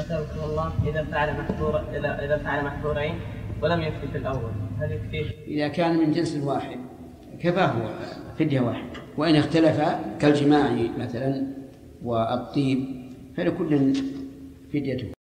أثابكم الله إذا فعل محظورين ولم يكفي في الأول هل يكفيه؟ إذا كان من جنس واحد كفاه فدية واحد، وإن اختلفا كالجماع مثلا والطيب فلكل فديته.